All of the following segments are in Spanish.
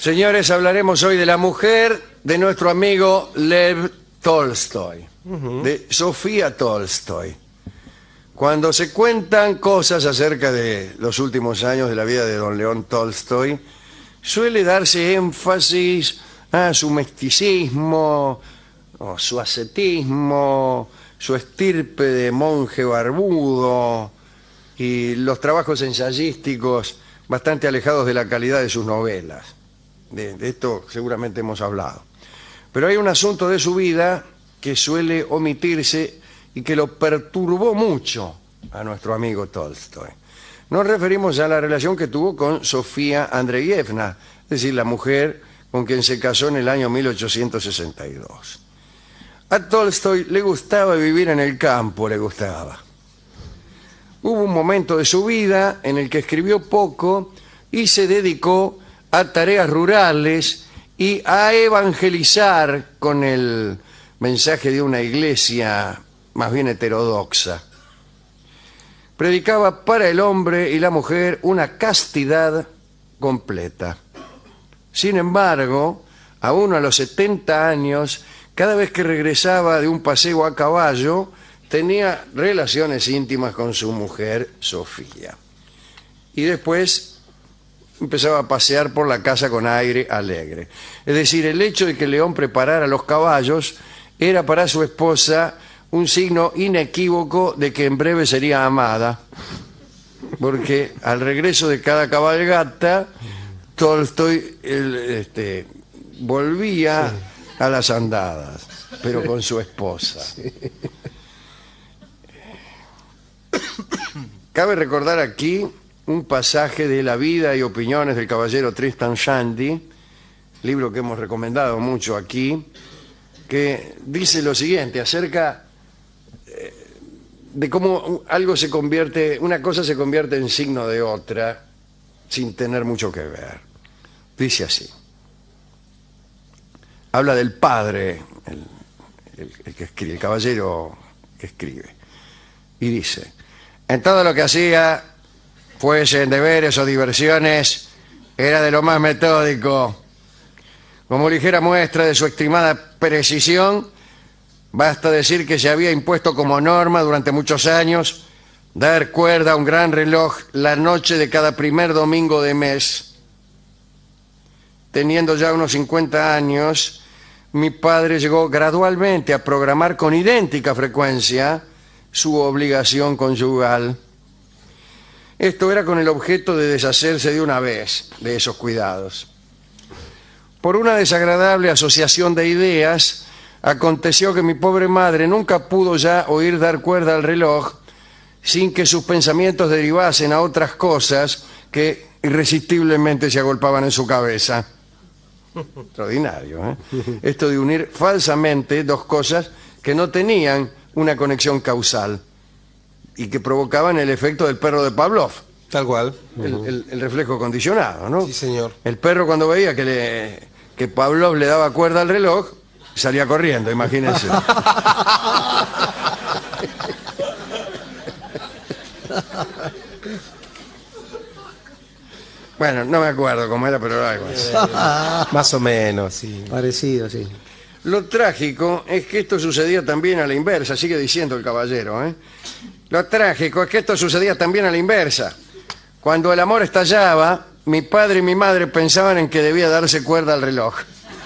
Señores, hablaremos hoy de la mujer de nuestro amigo Lev Tolstoy, de Sofía Tolstoy. Cuando se cuentan cosas acerca de los últimos años de la vida de don León Tolstoy, suele darse énfasis a su misticismo, o su ascetismo, su estirpe de monje barbudo y los trabajos ensayísticos bastante alejados de la calidad de sus novelas. De esto seguramente hemos hablado. Pero hay un asunto de su vida que suele omitirse y que lo perturbó mucho a nuestro amigo Tolstoy. Nos referimos a la relación que tuvo con Sofía Andreyevna, es decir, la mujer con quien se casó en el año 1862. A Tolstoy le gustaba vivir en el campo, le gustaba. Hubo un momento de su vida en el que escribió poco y se dedicó a tareas rurales y a evangelizar con el mensaje de una iglesia más bien heterodoxa. Predicaba para el hombre y la mujer una castidad completa. Sin embargo, aún a los 70 años, cada vez que regresaba de un paseo a caballo, tenía relaciones íntimas con su mujer, Sofía. Y después empezaba a pasear por la casa con aire alegre. Es decir, el hecho de que León preparara los caballos era para su esposa un signo inequívoco de que en breve sería amada, porque al regreso de cada cabalgata, Tolstoy volvía a las andadas, pero con su esposa. Sí. Cabe recordar aquí un pasaje de la vida y opiniones del caballero Tristan Shandy, libro que hemos recomendado mucho aquí, que dice lo siguiente acerca de cómo algo se convierte, una cosa se convierte en signo de otra sin tener mucho que ver. Dice así. Habla del padre, el que escribe, el caballero que escribe. Y dice: en todo lo que hacía, fuesen deberes o diversiones, era de lo más metódico. Como ligera muestra de su estimada precisión, basta decir que se había impuesto como norma durante muchos años dar cuerda a un gran reloj la noche de cada primer domingo de mes. Teniendo ya unos 50 años, mi padre llegó gradualmente a programar con idéntica frecuencia su obligación conyugal. Esto era con el objeto de deshacerse de una vez de esos cuidados. Por una desagradable asociación de ideas, aconteció que mi pobre madre nunca pudo ya oír dar cuerda al reloj sin que sus pensamientos derivasen a otras cosas que irresistiblemente se agolpaban en su cabeza. Extraordinario, ¿eh? Esto de unir falsamente dos cosas que no tenían una conexión causal y que provocaban el efecto del perro de Pavlov. Tal cual. El reflejo condicionado, ¿no? Sí, señor. El perro, cuando veía que Pavlov le daba cuerda al reloj, salía corriendo, imagínense. Bueno, no me acuerdo cómo era, pero era algo así. Más o menos, sí. Parecido, sí. Lo trágico es que esto sucedía también a la inversa, sigue diciendo el caballero, ¿eh? Lo trágico es que esto sucedía también a la inversa. Cuando el amor estallaba, mi padre y mi madre pensaban en que debía darse cuerda al reloj.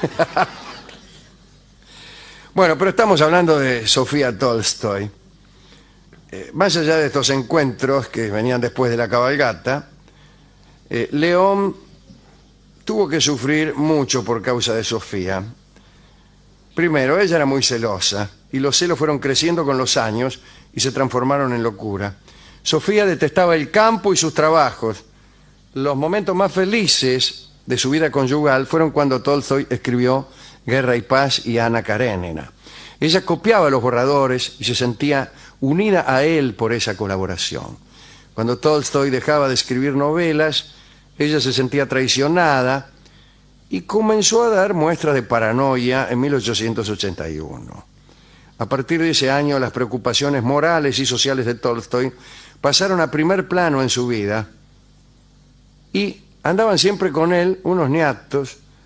Bueno, pero estamos hablando de Sofía Tolstoy. Más allá de estos encuentros que venían después de la cabalgata, León tuvo que sufrir mucho por causa de Sofía. Primero, ella era muy celosa y los celos fueron creciendo con los años y se transformaron en locura. Sofía detestaba el campo y sus trabajos. Los momentos más felices de su vida conyugal fueron cuando Tolstoy escribió Guerra y Paz y Ana Karenina. Ella copiaba los borradores y se sentía unida a él por esa colaboración. Cuando Tolstoy dejaba de escribir novelas, ella se sentía traicionada y comenzó a dar muestras de paranoia en 1881. A partir de ese año, las preocupaciones morales y sociales de Tolstoy pasaron a primer plano en su vida y andaban siempre con él unos niatos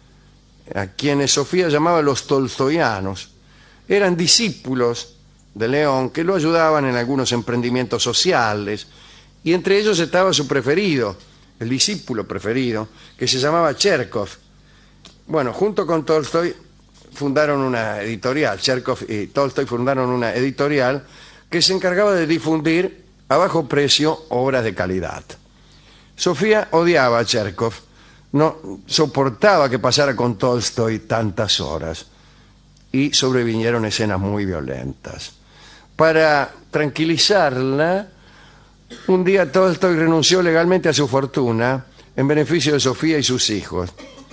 a quienes Sofía llamaba los tolstoyanos. Eran discípulos de León que lo ayudaban en algunos emprendimientos sociales, y entre ellos estaba su preferido, el discípulo preferido, que se llamaba Cherkov. Bueno, junto con Tolstoy fundaron una editorial, Cherkov y Tolstoy fundaron una editorial que se encargaba de difundir a bajo precio obras de calidad. Sofía odiaba a Cherkov, no soportaba que pasara con Tolstoy tantas horas, y sobrevinieron escenas muy violentas. Para tranquilizarla, un día Tolstoy renunció legalmente a su fortuna en beneficio de Sofía y sus hijos.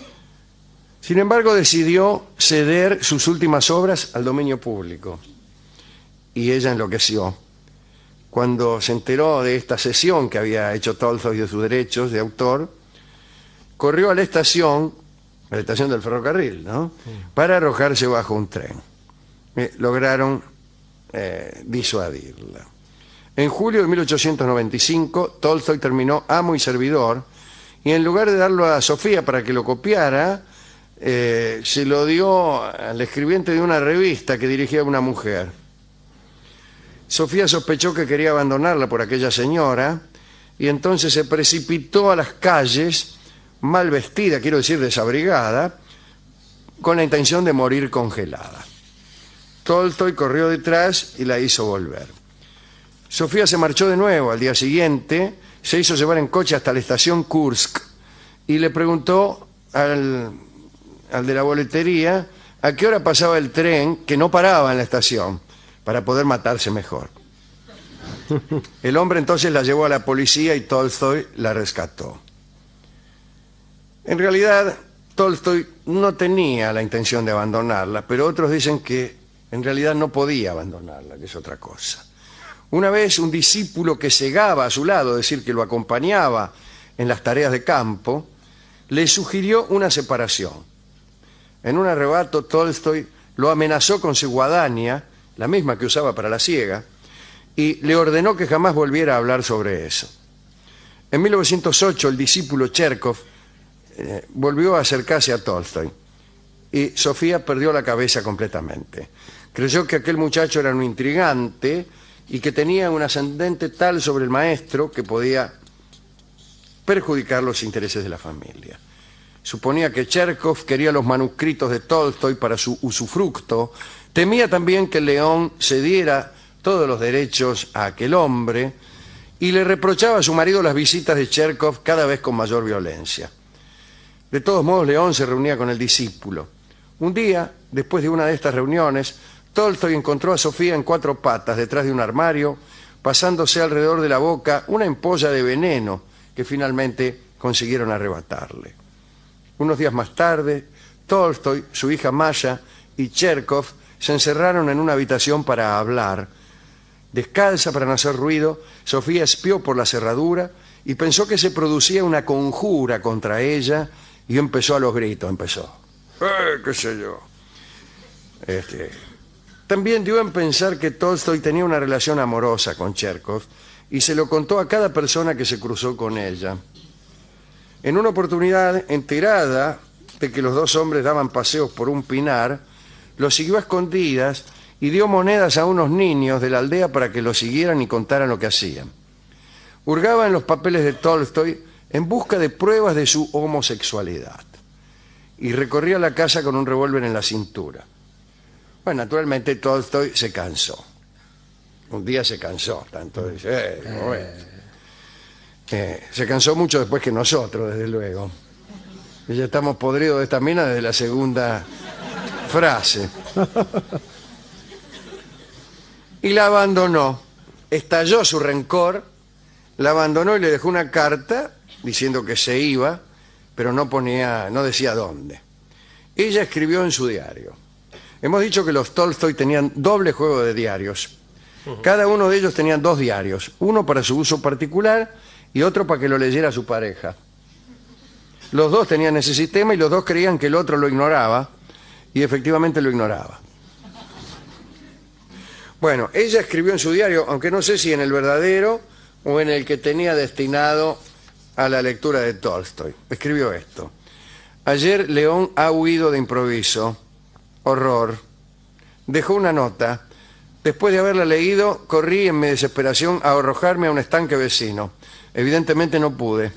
Sin embargo, decidió ceder sus últimas obras al dominio público, y ella enloqueció. Cuando se enteró de esta cesión que había hecho Tolstoy de sus derechos de autor, corrió a la estación del ferrocarril, ¿no?, para arrojarse bajo un tren. Lograron disuadirla. En julio de 1895, Tolstoy terminó Amo y Servidor, y en lugar de darlo a Sofía para que lo copiara, se lo dio al escribiente de una revista que dirigía una mujer. Sofía sospechó que quería abandonarla por aquella señora, y entonces se precipitó a las calles, mal vestida, quiero decir desabrigada, con la intención de morir congelada. Tolstoy corrió detrás y la hizo volver. Sofía se marchó de nuevo al día siguiente, se hizo llevar en coche hasta la estación Kursk y le preguntó al de la boletería a qué hora pasaba el tren que no paraba en la estación para poder matarse mejor. El hombre entonces la llevó a la policía y Tolstoy la rescató. En realidad, Tolstoy no tenía la intención de abandonarla, pero otros dicen que en realidad no podía abandonarla, que es otra cosa. Una vez un discípulo que segaba a su lado, es decir, que lo acompañaba en las tareas de campo, le sugirió una separación. En un arrebato, Tolstoy lo amenazó con su guadaña, la misma que usaba para la siega, y le ordenó que jamás volviera a hablar sobre eso. En 1908, el discípulo Cherkov volvió a acercarse a Tolstoy, y Sofía perdió la cabeza completamente. Creyó que aquel muchacho era un intrigante y que tenía un ascendente tal sobre el maestro que podía perjudicar los intereses de la familia. Suponía que Cherkov quería los manuscritos de Tolstoy para su usufructo. Temía también que León cediera todos los derechos a aquel hombre, y le reprochaba a su marido las visitas de Cherkov cada vez con mayor violencia. De todos modos, León se reunía con el discípulo. Un día, después de una de estas reuniones, Tolstoy encontró a Sofía en cuatro patas detrás de un armario, pasándose alrededor de la boca una ampolla de veneno que finalmente consiguieron arrebatarle. Unos días más tarde, Tolstoy, su hija Masha y Cherkov se encerraron en una habitación para hablar. Descalza para no hacer ruido, Sofía espió por la cerradura y pensó que se producía una conjura contra ella, y empezó a los gritos, qué sé yo. También dio en pensar que Tolstoy tenía una relación amorosa con Cherkov, y se lo contó a cada persona que se cruzó con ella. En una oportunidad, enterada de que los dos hombres daban paseos por un pinar, los siguió a escondidas y dio monedas a unos niños de la aldea para que lo siguieran y contaran lo que hacían. Hurgaba en los papeles de Tolstoy en busca de pruebas de su homosexualidad, y recorría la casa con un revólver en la cintura. Bueno, naturalmente Tolstoy se cansó. Un día se cansó, tanto dice, se cansó mucho después que nosotros, desde luego. Y ya estamos podridos de esta mina desde la segunda frase. Y la abandonó. Estalló su rencor, la abandonó y le dejó una carta diciendo que se iba, pero no decía dónde. Ella escribió en su diario. Hemos dicho que los Tolstoy tenían doble juego de diarios. Cada uno de ellos tenía dos diarios, uno para su uso particular y otro para que lo leyera su pareja. Los dos tenían ese sistema y los dos creían que el otro lo ignoraba, y efectivamente lo ignoraba. Bueno, ella escribió en su diario, aunque no sé si en el verdadero o en el que tenía destinado a la lectura de Tolstoy. Escribió esto: Ayer León ha huido de improviso. Horror. Dejó una nota. Después de haberla leído, corrí en mi desesperación a arrojarme a un estanque vecino. Evidentemente no pude.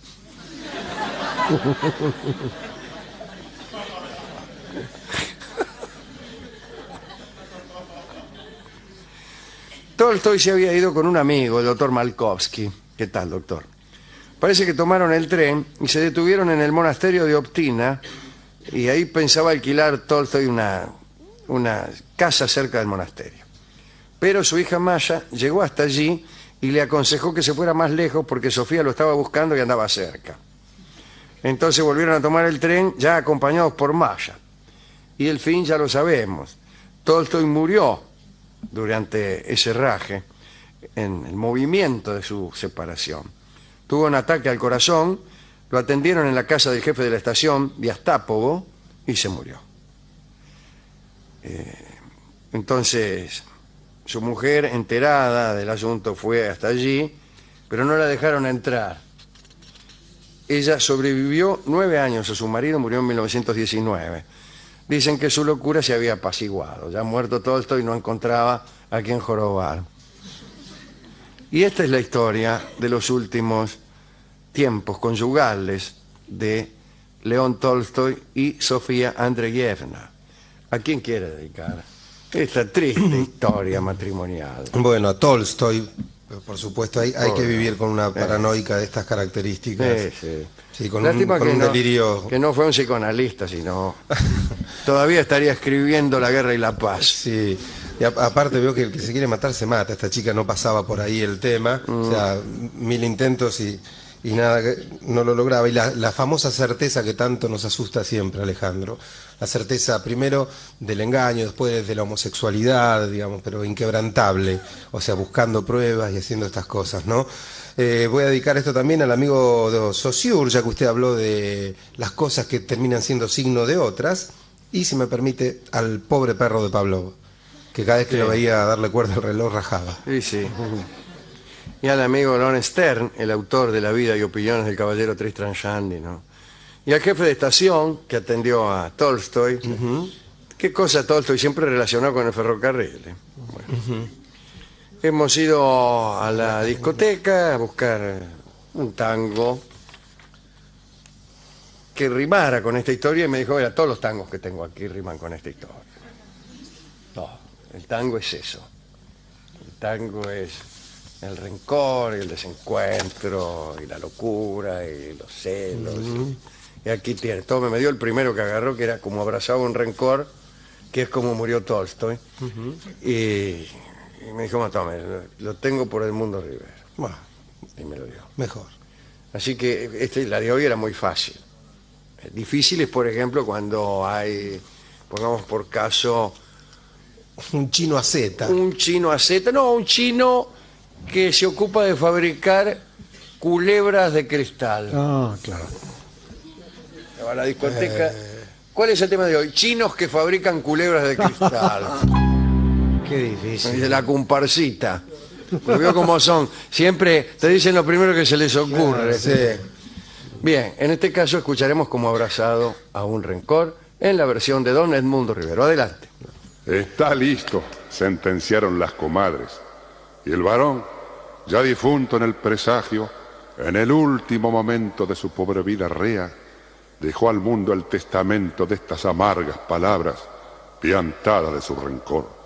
Tolstoy se había ido con un amigo, el doctor Malkovsky. ¿Qué tal, doctor? Parece que tomaron el tren y se detuvieron en el monasterio de Optina, y ahí pensaba alquilar Tolstoy una casa cerca del monasterio. Pero su hija Masha llegó hasta allí y le aconsejó que se fuera más lejos porque Sofía lo estaba buscando y andaba cerca. Entonces volvieron a tomar el tren ya acompañados por Masha. Y el fin ya lo sabemos. Tolstoy murió durante ese raje, en el movimiento de su separación. Tuvo un ataque al corazón, lo atendieron en la casa del jefe de la estación, Viastápovo, y se murió. Entonces, su mujer, enterada del asunto, fue hasta allí, pero no la dejaron entrar. Ella sobrevivió 9 años a su marido, murió en 1919. Dicen que su locura se había apaciguado. Ya muerto Tolstoy no encontraba a quien jorobar. Y esta es la historia de los últimos tiempos conyugales de León Tolstoy y Sofía Andreyevna. ¿A quién quiere dedicar esta triste historia matrimonial? Bueno, a Tolstoy, por supuesto, hay que vivir con una paranoica de estas características. Sí. Sí, con Lástima un delirio. que no fue un psicoanalista, sino todavía estaría escribiendo La Guerra y la Paz. Sí, y aparte veo que el que se quiere matar se mata. Esta chica no pasaba por ahí el tema, o sea, 1000 intentos y nada, no lo lograba. Y la famosa certeza que tanto nos asusta siempre, Alejandro. La certeza primero del engaño, después de la homosexualidad, digamos, pero inquebrantable. O sea, buscando pruebas y haciendo estas cosas, ¿no? Voy a dedicar esto también al amigo de Saussure, ya que usted habló de las cosas que terminan siendo signo de otras. Y, si me permite, al pobre perro de Pavlov, que cada vez que lo veía darle cuerda al reloj rajaba. Sí. Y al amigo Lawrence Stern, el autor de La vida y opiniones del caballero Tristram Shandy, ¿no? Y al jefe de estación que atendió a Tolstoy. ¿Qué cosa Tolstoy siempre relacionado con el ferrocarril? Bueno. Hemos ido a la discoteca a buscar un tango que rimara con esta historia y me dijo, mira, todos los tangos que tengo aquí riman con esta historia. No, el tango es eso. El tango es el rencor y el desencuentro y la locura y los celos. Y aquí tiene, todo me dio el primero que agarró, que era como abrazaba un rencor, que es como murió Tolstoy. Y me dijo, tome, lo tengo por Edmundo Rivero. Bueno, y me lo dio. mejor. Así que la de hoy era muy fácil. Difícil es, por ejemplo, cuando hay, pongamos por caso, un chino aceta. Un chino aceta, no, un chino que se ocupa de fabricar culebras de cristal. Ah, claro. Va a la discoteca. ¿Cuál es el tema de hoy? Chinos que fabrican culebras de cristal. Qué difícil. De la comparsita. Lo veo como son. Siempre te dicen lo primero que se les ocurre. Sí. Bien, en este caso escucharemos como abrazado a un rencor en la versión de don Edmundo Rivero. Adelante. Está listo, sentenciaron las comadres. Y el varón, ya difunto en el presagio, en el último momento de su pobre vida rea, dejó al mundo el testamento de estas amargas palabras, piantadas de su rencor.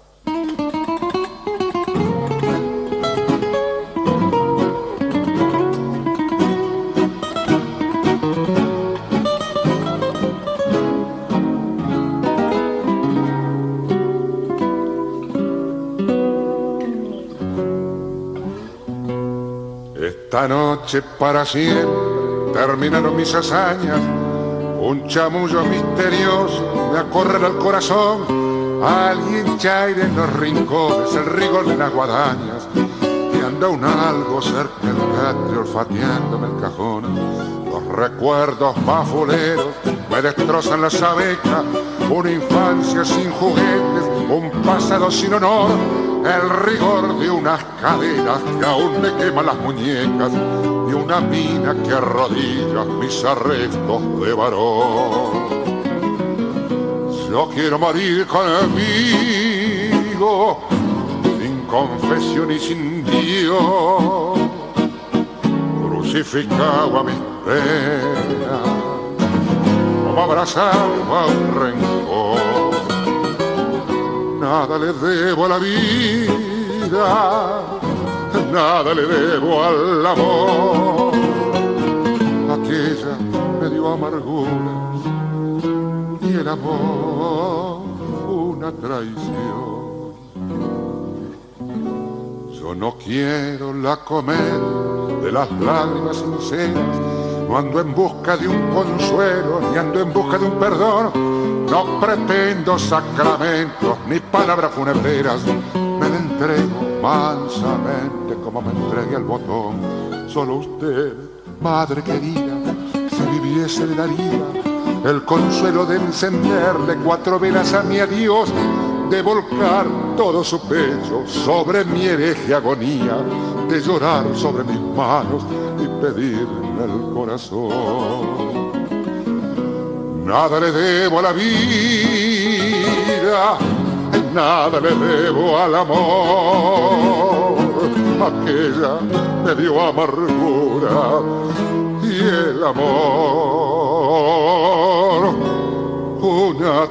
Esta noche para siempre terminaron mis hazañas. Un chamullo misterioso me acorrala al corazón. Alguien chaire en los rincones el rigor de las guadañas. Y anda un algo cerca del catre olfateándome el cajón. Los recuerdos bafuleros me destrozan la sabeca. Una infancia sin juguetes, un pasado sin honor. El rigor de unas caderas que aún me queman las muñecas. Y un una mina que arrodilla mis arrestos de varón. Yo quiero morir conmigo, sin confesión y sin Dios, crucificado a mis penas, como abrazado a un rencor. Nada le debo a la vida, nada le debo al amor. Aquella me dio amargura y el amor una traición. Yo no quiero la comer de las lágrimas sinceras, no ando en busca de un consuelo, ni ando en busca de un perdón. No pretendo sacramentos ni palabras funebreras, me la entrego mansamente como me entregué al botón. Solo usted, madre querida, si viviese le daría el consuelo de encenderle 4 velas a mi adiós, de volcar todo su pecho sobre mi hereje agonía, de llorar sobre mis manos y pedirme el corazón. Nada le debo a la vida, nada le debo al amor. Aquella me dio amargura y el amor una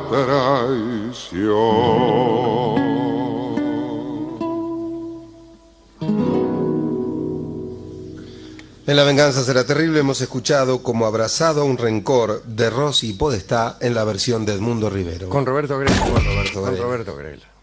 traición. En La venganza será terrible hemos escuchado Como abrazado a un rencor de Rossi y Podestá en la versión de Edmundo Rivero. Con Roberto Grela. Con Roberto Grela. Con Roberto Grela.